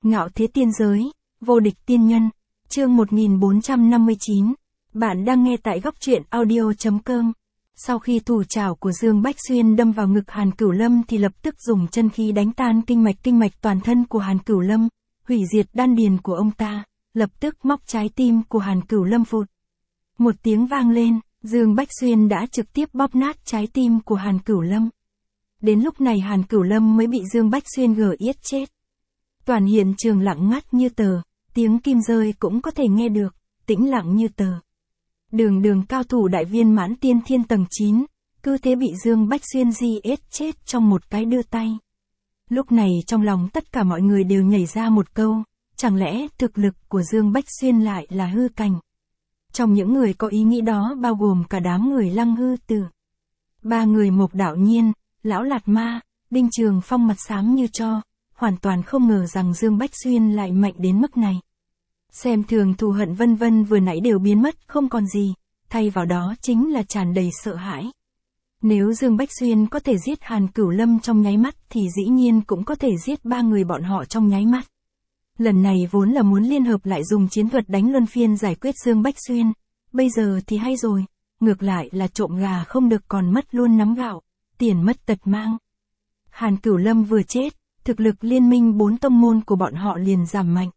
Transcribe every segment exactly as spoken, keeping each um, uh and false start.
Ngạo thế tiên giới, vô địch tiên nhân, chương một nghìn bốn trăm năm mươi chín. Bạn đang nghe tại góc truyện audio chấm com. Sau khi thủ trảo của Dương Bách Xuyên đâm vào ngực Hàn Cửu Lâm thì lập tức dùng chân khí đánh tan kinh mạch kinh mạch toàn thân của Hàn Cửu Lâm, hủy diệt đan điền của ông ta, lập tức móc trái tim của Hàn Cửu Lâm phụt. Một tiếng vang lên, Dương Bách Xuyên đã trực tiếp bóp nát trái tim của Hàn Cửu Lâm. Đến lúc này Hàn Cửu Lâm mới bị Dương Bách Xuyên gờ yết chết. Toàn hiện trường lặng ngắt như tờ, tiếng kim rơi cũng có thể nghe được, tĩnh lặng như tờ. Đường đường cao thủ đại viên mãn tiên thiên tầng chín, cứ thế bị Dương Bách Xuyên di ết chết trong một cái đưa tay. Lúc này trong lòng tất cả mọi người đều nhảy ra một câu, chẳng lẽ thực lực của Dương Bách Xuyên lại là hư cảnh? Trong những người có ý nghĩ đó bao gồm cả đám người Lăng Hư Tử. Ba người Mộc Đạo Nhiên, Lão Lạt Ma, Đinh Trường Phong mặt xám như tro, hoàn toàn không ngờ rằng Dương Bách Xuyên lại mạnh đến mức này. Xem thường thù hận vân vân vừa nãy đều biến mất không còn gì, thay vào đó chính là tràn đầy sợ hãi. Nếu Dương Bách Xuyên có thể giết Hàn Cửu Lâm trong nháy mắt thì dĩ nhiên cũng có thể giết ba người bọn họ trong nháy mắt. Lần này vốn là muốn liên hợp lại dùng chiến thuật đánh luân phiên giải quyết Dương Bách Xuyên, bây giờ thì hay rồi, ngược lại là trộm gà không được còn mất luôn nắm gạo, tiền mất tật mang. Hàn Cửu Lâm vừa chết, thực lực liên minh bốn tông môn của bọn họ liền giảm mạnh.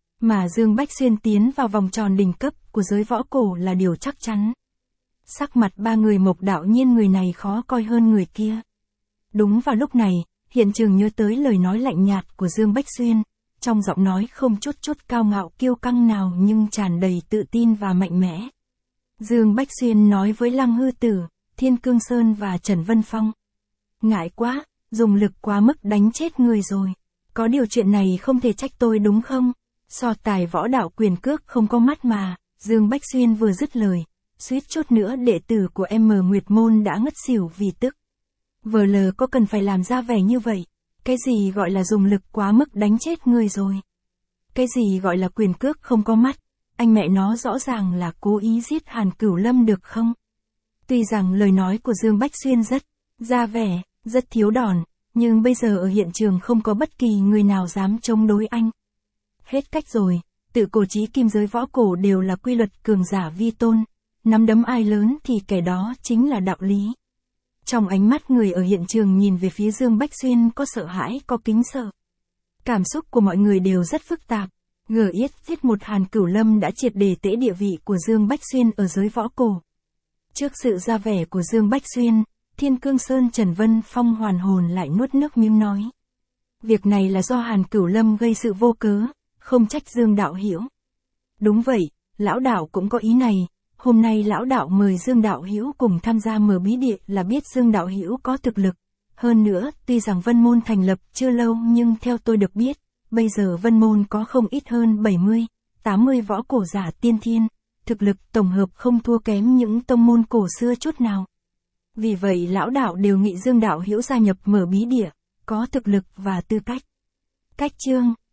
Mà Dương Bách Xuyên tiến vào vòng tròn đỉnh cấp của giới võ cổ là điều chắc chắn. Sắc mặt ba người Mộc Đạo Nhiên người này khó coi hơn người kia. Đúng vào lúc này, hiện trường nhớ tới lời nói lạnh nhạt của Dương Bách Xuyên, trong giọng nói không chút chút cao ngạo kiêu căng nào nhưng tràn đầy tự tin và mạnh mẽ. Dương Bách Xuyên nói với Lăng Hư Tử, Thiên Cương Sơn và Trần Vân Phong. Ngại quá, dùng lực quá mức đánh chết người rồi. Có điều chuyện này không thể trách tôi đúng không? So tài võ đạo quyền cước không có mắt mà. Dương Bách Xuyên vừa dứt lời, suýt chút nữa đệ tử của em Nguyệt Môn đã ngất xỉu vì tức. Vờ lờ có cần phải làm ra vẻ như vậy? Cái gì gọi là dùng lực quá mức đánh chết người rồi? Cái gì gọi là quyền cước không có mắt? Anh mẹ nó rõ ràng là cố ý giết Hàn Cửu Lâm được không? Tuy rằng lời nói của Dương Bách Xuyên rất ra vẻ, rất thiếu đòn, nhưng bây giờ ở hiện trường không có bất kỳ người nào dám chống đối anh. Hết cách rồi, tự cổ chí kim giới võ cổ đều là quy luật cường giả vi tôn, nắm đấm ai lớn thì kẻ đó chính là đạo lý. Trong ánh mắt người ở hiện trường nhìn về phía Dương Bách Xuyên có sợ hãi có kính sợ. Cảm xúc của mọi người đều rất phức tạp. Gờ yết giết một Hàn Cửu Lâm đã triệt để tễ địa vị của Dương Bách Xuyên ở giới võ cổ. Trước sự ra vẻ của Dương Bách Xuyên, Thiên Cương Sơn Trần Vân Phong hoàn hồn lại nuốt nước miếng nói. Việc này là do Hàn Cửu Lâm gây sự vô cớ, không trách Dương đạo hữu. Đúng vậy, lão đạo cũng có ý này, hôm nay lão đạo mời Dương đạo hữu cùng tham gia mở bí địa là biết Dương đạo hữu có thực lực. Hơn nữa, tuy rằng Vân Môn thành lập chưa lâu nhưng theo tôi được biết, bây giờ Vân Môn có không ít hơn bảy mươi, tám mươi võ cổ giả tiên thiên, thực lực tổng hợp không thua kém những tông môn cổ xưa chút nào. Vì vậy lão đạo đều nghị Dương đạo hữu gia nhập mở bí địa, có thực lực và tư cách. Cách chương